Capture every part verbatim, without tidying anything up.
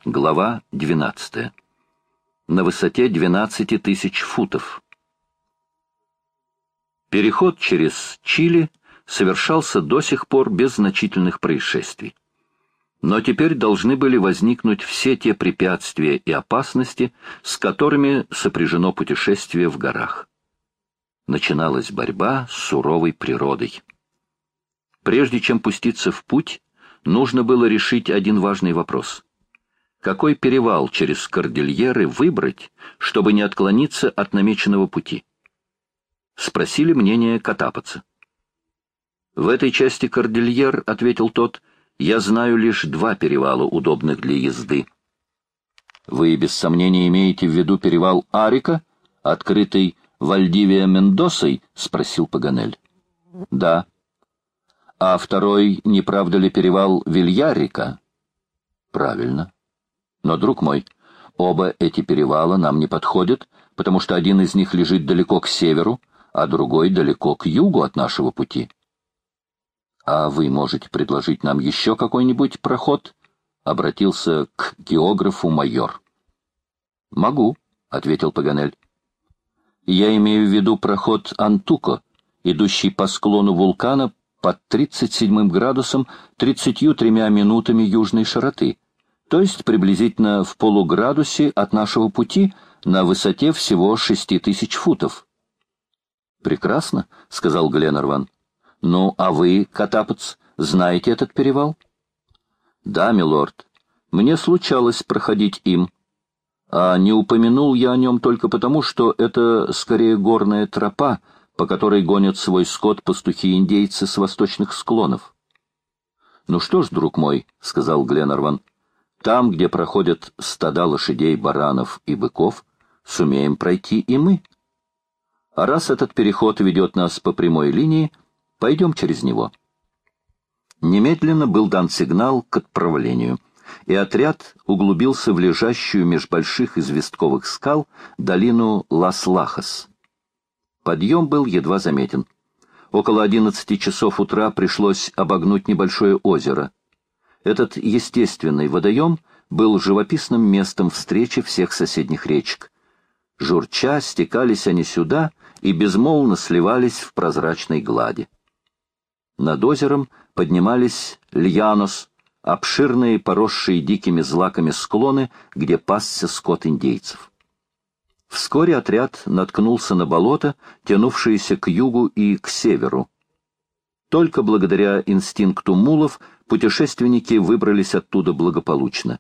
Глава двенадцатая. На высоте двенадцати тысяч футов. Переход через Чили совершался до сих пор без значительных происшествий. Но теперь должны были возникнуть все те препятствия и опасности, с которыми сопряжено путешествие в горах. Начиналась борьба с суровой природой. Прежде чем пуститься в путь, нужно было решить один важный вопрос. Какой перевал через Кордильеры выбрать, чтобы не отклониться от намеченного пути? Спросили мнение Катапоца. «В этой части Кордильер, — ответил тот, — я знаю лишь два перевала, удобных для езды». «Вы без сомнения имеете в виду перевал Арика, открытый Вальдивия Мендосой?» — спросил Паганель. «Да». «А второй, не правда ли, перевал Вильяррика?» «Правильно. Но, друг мой, оба эти перевала нам не подходят, потому что один из них лежит далеко к северу, а другой далеко к югу от нашего пути». «А вы можете предложить нам еще какой-нибудь проход?» — обратился к географу майор. «Могу», — ответил Паганель. «Я имею в виду проход Антуко, идущий по склону вулкана под тридцать седьмым градусом тридцатью тремя минутами южной широты, то есть приблизительно в полуградусе от нашего пути на высоте всего шести тысяч футов». «Прекрасно», — сказал Гленарван. «Ну, а вы, Катапоц, знаете этот перевал?» «Да, милорд. Мне случалось проходить им. А не упомянул я о нем только потому, что это скорее горная тропа, по которой гонят свой скот пастухи-индейцы с восточных склонов». «Ну что ж, друг мой», — сказал Гленарван, — «там, где проходят стада лошадей, баранов и быков, сумеем пройти и мы. А раз этот переход ведет нас по прямой линии, пойдем через него». Немедленно был дан сигнал к отправлению, и отряд углубился в лежащую меж больших известковых скал долину Лас-Лахас. Подъем был едва заметен. Около одиннадцати часов утра пришлось обогнуть небольшое озеро. Этот естественный водоем был живописным местом встречи всех соседних речек. Журча стекались они сюда и безмолвно сливались в прозрачной глади. Над озером поднимались Льянос, обширные, поросшие дикими злаками склоны, где пасся скот индейцев. Вскоре отряд наткнулся на болото, тянувшееся к югу и к северу. Только благодаря инстинкту мулов путешественники выбрались оттуда благополучно.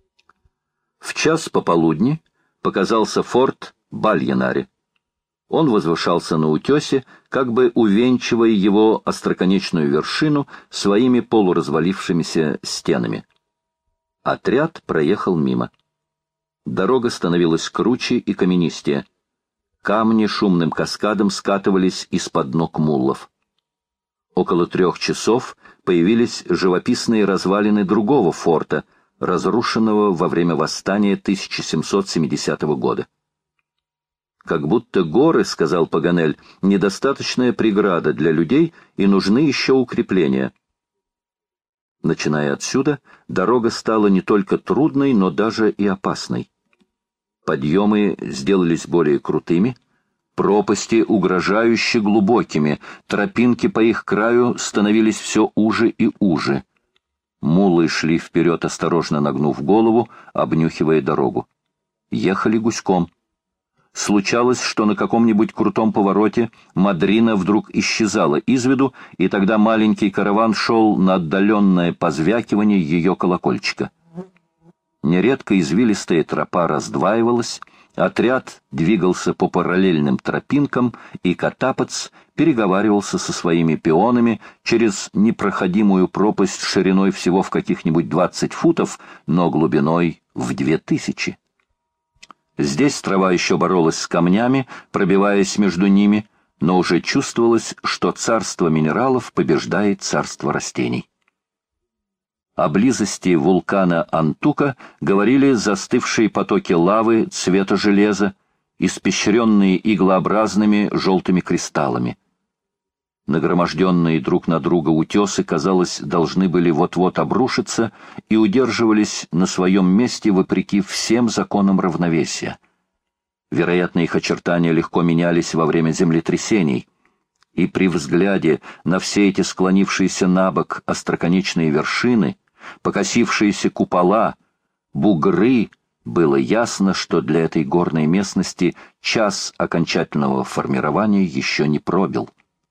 В час пополудни показался форт Бальянаре. Он возвышался на утесе, как бы увенчивая его остроконечную вершину своими полуразвалившимися стенами. Отряд проехал мимо. Дорога становилась круче и каменистее. Камни шумным каскадом скатывались из-под ног муллов. Около трех часов появились живописные развалины другого форта, разрушенного во время восстания тысяча семьсот семидесятого года. «Как будто горы, — сказал Паганель, — недостаточная преграда для людей, и нужны еще укрепления». Начиная отсюда, дорога стала не только трудной, но даже и опасной. Подъемы сделались более крутыми, пропасти угрожающе глубокими, тропинки по их краю становились все уже и уже. Мулы шли вперед, осторожно нагнув голову, обнюхивая дорогу. Ехали гуськом. Случалось, что на каком-нибудь крутом повороте Мадрина вдруг исчезала из виду, и тогда маленький караван шел на отдаленное позвякивание ее колокольчика. Нередко извилистая тропа раздваивалась, отряд двигался по параллельным тропинкам, и Катапоц переговаривался со своими пионами через непроходимую пропасть шириной всего в каких-нибудь двадцать футов, но глубиной в две тысячи. Здесь трава еще боролась с камнями, пробиваясь между ними, но уже чувствовалось, что царство минералов побеждает царство растений. О близости вулкана Антуко говорили застывшие потоки лавы цвета железа, испещренные иглообразными желтыми кристаллами. Нагроможденные друг на друга утесы, казалось, должны были вот-вот обрушиться и удерживались на своем месте вопреки всем законам равновесия. Вероятно, их очертания легко менялись во время землетрясений, и при взгляде на все эти склонившиеся набок остроконечные вершины, покосившиеся купола, бугры, было ясно, что для этой горной местности час окончательного формирования еще не пробил.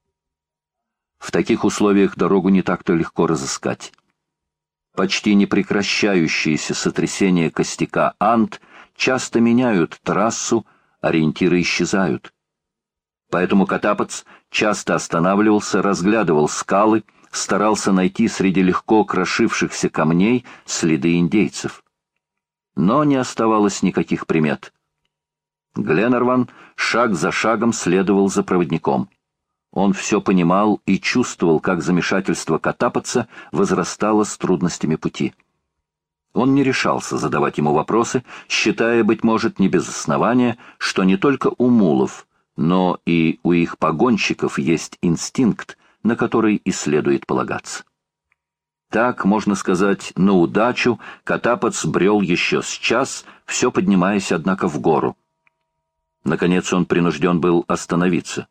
В таких условиях дорогу не так-то легко разыскать. Почти непрекращающиеся сотрясения костяка Анд часто меняют трассу, ориентиры исчезают. Поэтому Катапоц часто останавливался, разглядывал скалы, старался найти среди легко крошившихся камней следы индейцев. Но не оставалось никаких примет. Гленарван шаг за шагом следовал за проводником. Он все понимал и чувствовал, как замешательство Катапоца возрастало с трудностями пути. Он не решался задавать ему вопросы, считая, быть может, не без основания, что не только у мулов, но и у их погонщиков есть инстинкт, на который и следует полагаться. Так, можно сказать, на удачу Катапоц брел еще с час, все поднимаясь, однако, в гору. Наконец он принужден был остановиться.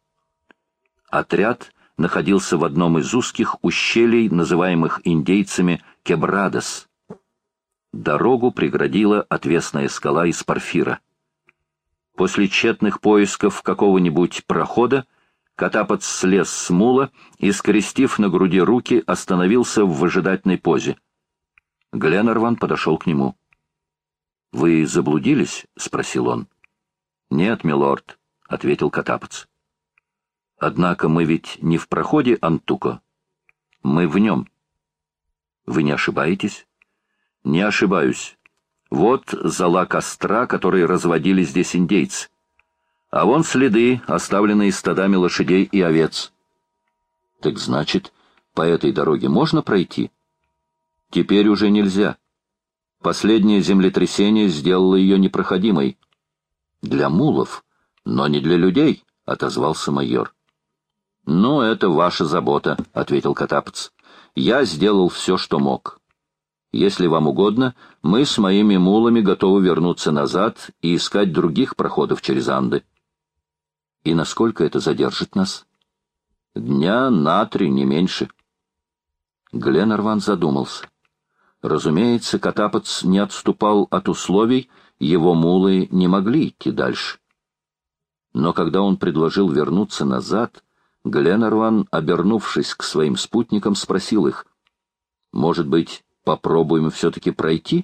Отряд находился в одном из узких ущелий, называемых индейцами Кебрадос. Дорогу преградила отвесная скала из порфира. После тщетных поисков какого-нибудь прохода Катапоц слез с мула и, скрестив на груди руки, остановился в выжидательной позе. Гленарван подошел к нему. — Вы заблудились? — спросил он. — Нет, милорд, — ответил Катапоц. — Однако мы ведь не в проходе Антуко. Мы в нем. — Вы не ошибаетесь? — Не ошибаюсь. Вот зола костра, которые разводили здесь индейцы. А вон следы, оставленные стадами лошадей и овец. — Так значит, по этой дороге можно пройти? — Теперь уже нельзя. Последнее землетрясение сделало ее непроходимой. — Для мулов, но не для людей, — отозвался майор. — Ну, это ваша забота, — ответил Катапоц. — Я сделал все, что мог. Если вам угодно, мы с моими мулами готовы вернуться назад и искать других проходов через Анды. — И насколько это задержит нас? — Дня на три, не меньше. Гленарван задумался. Разумеется, Катапоц не отступал от условий, его мулы не могли идти дальше. Но когда он предложил вернуться назад, Гленарван, обернувшись к своим спутникам, спросил их: «Может быть, попробуем все-таки пройти?»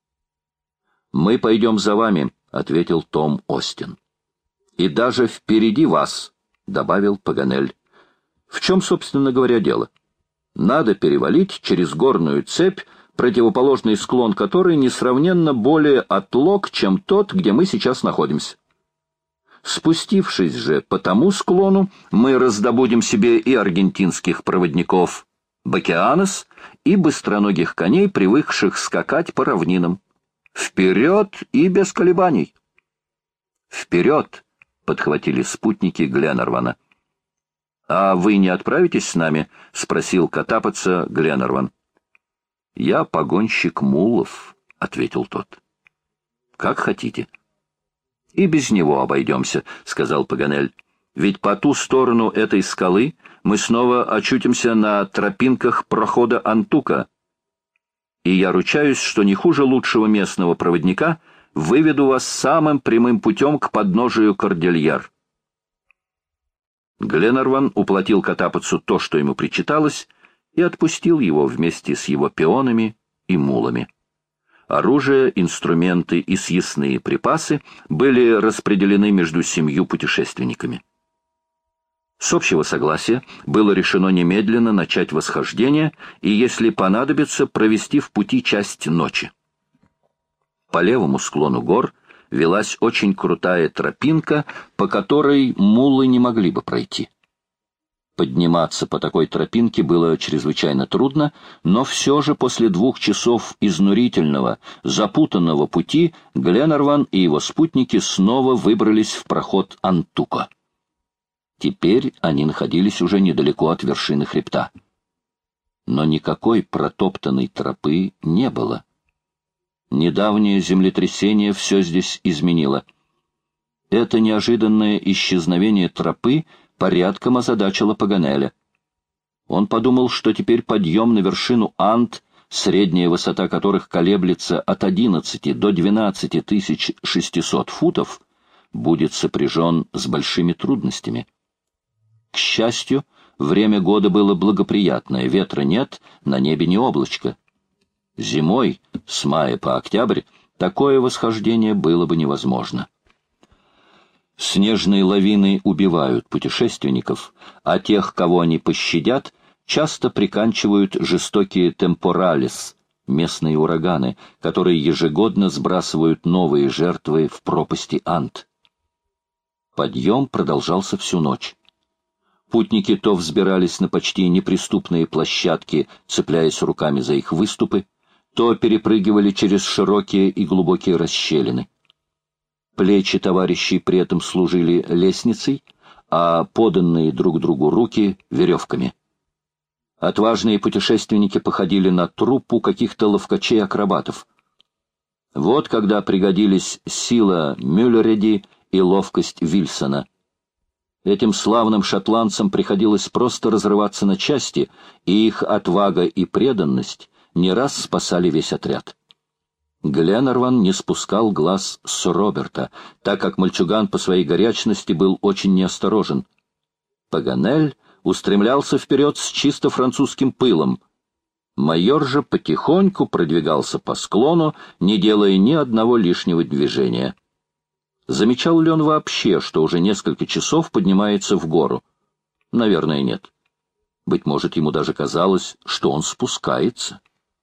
«Мы пойдем за вами», — ответил Том Остин. «И даже впереди вас», — добавил Паганель. «В чем, собственно говоря, дело? Надо перевалить через горную цепь, противоположный склон которой несравненно более отлог, чем тот, где мы сейчас находимся. Спустившись же по тому склону, мы раздобудем себе и аргентинских проводников бакеанос, и быстроногих коней, привыкших скакать по равнинам. Вперед и без колебаний!» «Вперед!» — подхватили спутники Гленарвана. «А вы не отправитесь с нами?» — спросил Катапоца Гленарван. «Я погонщик мулов», — ответил тот. «Как хотите». «И без него обойдемся», — сказал Паганель. «Ведь по ту сторону этой скалы мы снова очутимся на тропинках прохода Антука. И я ручаюсь, что не хуже лучшего местного проводника выведу вас самым прямым путем к подножию Кордильяр». Гленарван уплатил Катапоцу то, что ему причиталось, и отпустил его вместе с его пионами и мулами. Оружие, инструменты и съестные припасы были распределены между семью путешественниками. С общего согласия было решено немедленно начать восхождение и, если понадобится, провести в пути часть ночи. По левому склону гор велась очень крутая тропинка, по которой мулы не могли бы пройти. Подниматься по такой тропинке было чрезвычайно трудно, но все же после двух часов изнурительного, запутанного пути Гленарван и его спутники снова выбрались в проход Антука. Теперь они находились уже недалеко от вершины хребта. Но никакой протоптанной тропы не было. Недавнее землетрясение все здесь изменило. Это неожиданное исчезновение тропы порядком озадачило Паганеля. Он подумал, что теперь подъем на вершину Анд, средняя высота которых колеблется от одиннадцати до двенадцати тысяч шестисот футов, будет сопряжен с большими трудностями. К счастью, время года было благоприятное, ветра нет, на небе не облачко. Зимой, с мая по октябрь, такое восхождение было бы невозможно. Снежные лавины убивают путешественников, а тех, кого они пощадят, часто приканчивают жестокие темпоралис, местные ураганы, которые ежегодно сбрасывают новые жертвы в пропасти Анд. Подъем продолжался всю ночь. Путники то взбирались на почти неприступные площадки, цепляясь руками за их выступы, то перепрыгивали через широкие и глубокие расщелины. Плечи товарищей при этом служили лестницей, а поданные друг другу руки — веревками. Отважные путешественники походили на труппу каких-то ловкачей-акробатов. Вот когда пригодились сила Мюллереди и ловкость Вильсона. Этим славным шотландцам приходилось просто разрываться на части, и их отвага и преданность не раз спасали весь отряд. Гленарван не спускал глаз с Роберта, так как мальчуган по своей горячности был очень неосторожен. Паганель устремлялся вперед с чисто французским пылом. Майор же потихоньку продвигался по склону, не делая ни одного лишнего движения. Замечал ли он вообще, что уже несколько часов поднимается в гору? Наверное, нет. Быть может, ему даже казалось, что он спускается.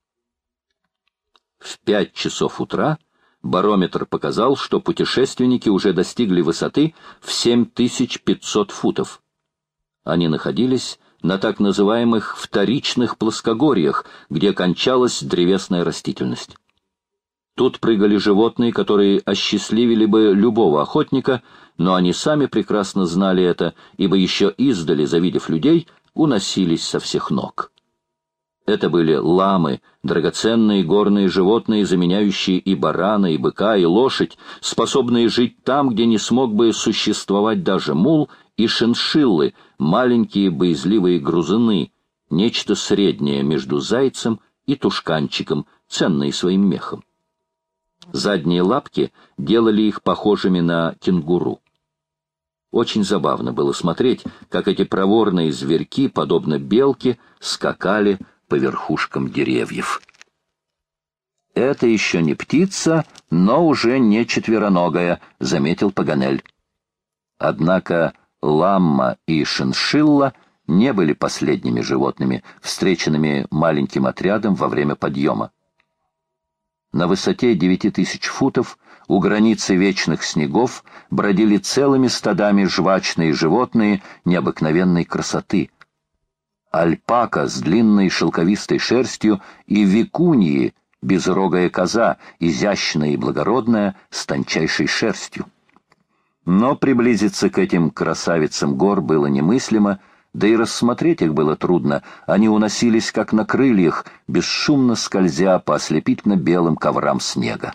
В пять часов утра барометр показал, что путешественники уже достигли высоты в семь тысяч пятьсот футов. Они находились на так называемых вторичных плоскогорьях, где кончалась древесная растительность. Тут прыгали животные, которые осчастливили бы любого охотника, но они сами прекрасно знали это, ибо еще издали, завидев людей, уносились со всех ног. Это были ламы, драгоценные горные животные, заменяющие и барана, и быка, и лошадь, способные жить там, где не смог бы существовать даже мул, и шиншиллы, маленькие боязливые грузуны, нечто среднее между зайцем и тушканчиком, ценные своим мехом. Задние лапки делали их похожими на кенгуру. Очень забавно было смотреть, как эти проворные зверьки, подобно белке, скакали по верхушкам деревьев. «Это еще не птица, но уже не четвероногая», — заметил Паганель. Однако ламма и шиншилла не были последними животными, встреченными маленьким отрядом во время подъема. На высоте девяти тысяч футов у границы вечных снегов бродили целыми стадами жвачные животные необыкновенной красоты. Альпака с длинной шелковистой шерстью и викуньи, безрогая коза, изящная и благородная, с тончайшей шерстью. Но приблизиться к этим красавицам гор было немыслимо, да и рассмотреть их было трудно, они уносились как на крыльях, бесшумно скользя по ослепительно-белым коврам снега.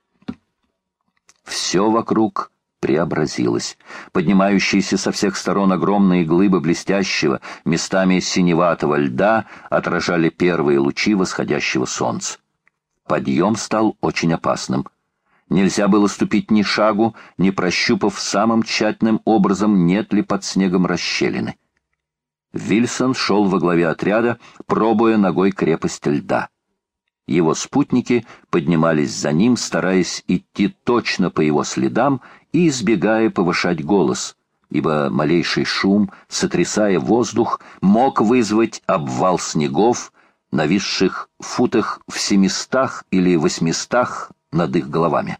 Все вокруг преобразилось. Поднимающиеся со всех сторон огромные глыбы блестящего, местами синеватого льда отражали первые лучи восходящего солнца. Подъем стал очень опасным. Нельзя было ступить ни шагу, не прощупав самым тщательным образом, нет ли под снегом расщелины. Вильсон шел во главе отряда, пробуя ногой крепость льда. Его спутники поднимались за ним, стараясь идти точно по его следам и избегая повышать голос, ибо малейший шум, сотрясая воздух, мог вызвать обвал снегов, нависших в футах в семистах или восьмистах над их головами.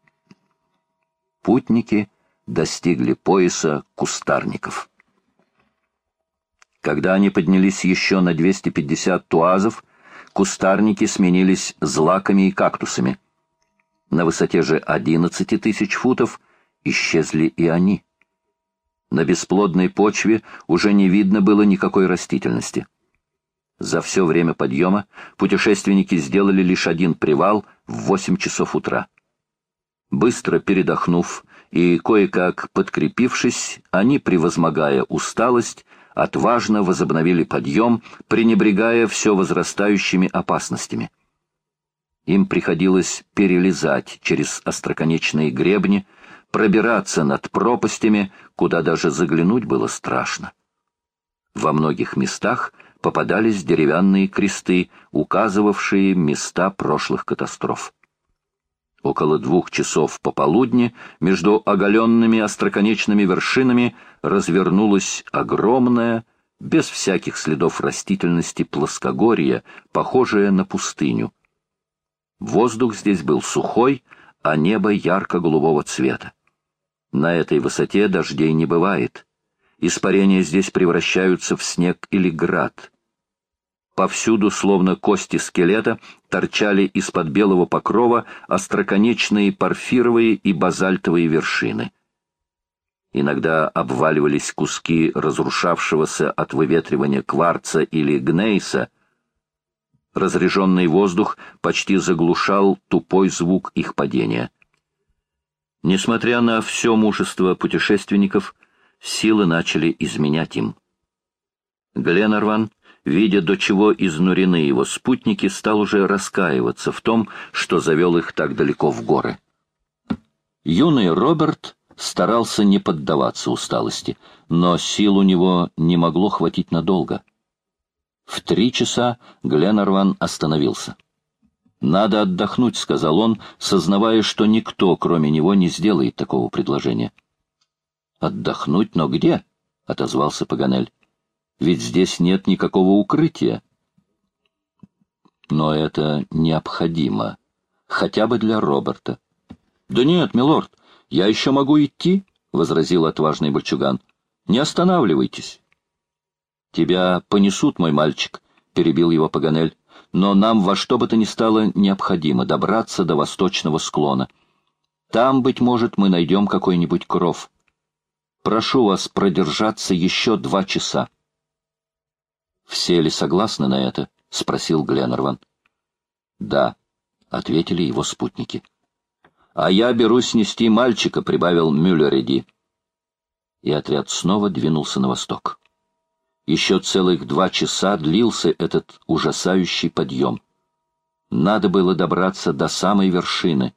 Путники достигли пояса кустарников. Когда они поднялись еще на двести пятьдесят туазов, кустарники сменились злаками и кактусами. На высоте же одиннадцати тысяч футов исчезли и они. На бесплодной почве уже не видно было никакой растительности. За все время подъема путешественники сделали лишь один привал в восемь часов утра. Быстро передохнув и кое-как подкрепившись, они, превозмогая усталость, отважно возобновили подъем, пренебрегая все возрастающими опасностями. Им приходилось перелезать через остроконечные гребни, пробираться над пропастями, куда даже заглянуть было страшно. Во многих местах попадались деревянные кресты, указывавшие места прошлых катастроф. Около двух часов пополудни между оголенными остроконечными вершинами развернулось огромное, без всяких следов растительности, плоскогорье, похожее на пустыню. Воздух здесь был сухой, а небо ярко-голубого цвета. На этой высоте дождей не бывает. Испарения здесь превращаются в снег или град. Повсюду, словно кости скелета, торчали из-под белого покрова остроконечные порфировые и базальтовые вершины. Иногда обваливались куски разрушавшегося от выветривания кварца или гнейса. Разреженный воздух почти заглушал тупой звук их падения. Несмотря на все мужество путешественников, силы начали изменять им. Гленарван, видя, до чего изнурены его спутники, стал уже раскаиваться в том, что завел их так далеко в горы. Юный Роберт старался не поддаваться усталости, но сил у него не могло хватить надолго. В три часа Гленарван остановился. «Надо отдохнуть», — сказал он, сознавая, что никто, кроме него, не сделает такого предложения. «Отдохнуть? Но где?» — отозвался Паганель. «Ведь здесь нет никакого укрытия». «Но это необходимо, хотя бы для Роберта». «Да нет, милорд, я еще могу идти», — возразил отважный мальчуган. «Не останавливайтесь». «Тебя понесут, мой мальчик», — перебил его Паганель. «Но нам во что бы то ни стало необходимо добраться до восточного склона. Там, быть может, мы найдем какой-нибудь кров. Прошу вас продержаться еще два часа». «Все ли согласны на это?» — спросил Гленарван. «Да», — ответили его спутники. «А я берусь нести мальчика», — прибавил Мюллериди. И отряд снова двинулся на восток. Еще целых два часа длился этот ужасающий подъем. Надо было добраться до самой вершины.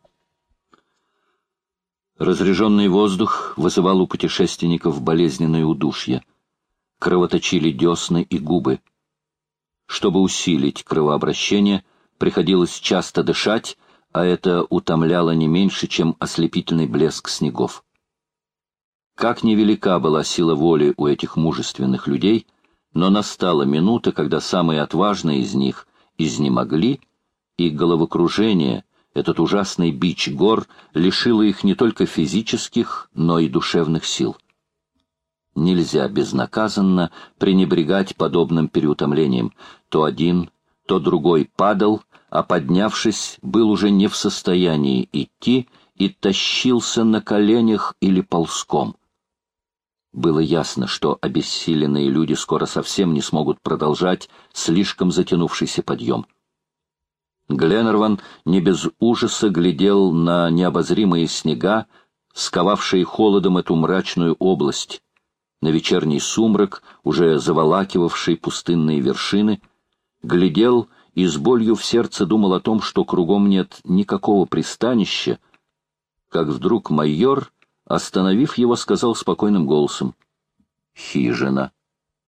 Разреженный воздух вызывал у путешественников болезненное удушье. Кровоточили десны и губы. Чтобы усилить кровообращение, приходилось часто дышать, а это утомляло не меньше, чем ослепительный блеск снегов. Как невелика была сила воли у этих мужественных людей, но настала минута, когда самые отважные из них изнемогли, и головокружение, этот ужасный бич гор, лишило их не только физических, но и душевных сил. Нельзя безнаказанно пренебрегать подобным переутомлением. То один, то другой падал, а поднявшись, был уже не в состоянии идти и тащился на коленях или ползком. Было ясно, что обессиленные люди скоро совсем не смогут продолжать слишком затянувшийся подъем. Гленарван не без ужаса глядел на необозримые снега, сковавшие холодом эту мрачную область, на вечерний сумрак, уже заволакивавший пустынные вершины, глядел и с болью в сердце думал о том, что кругом нет никакого пристанища, как вдруг майор, остановив его, сказал спокойным голосом: «Хижина».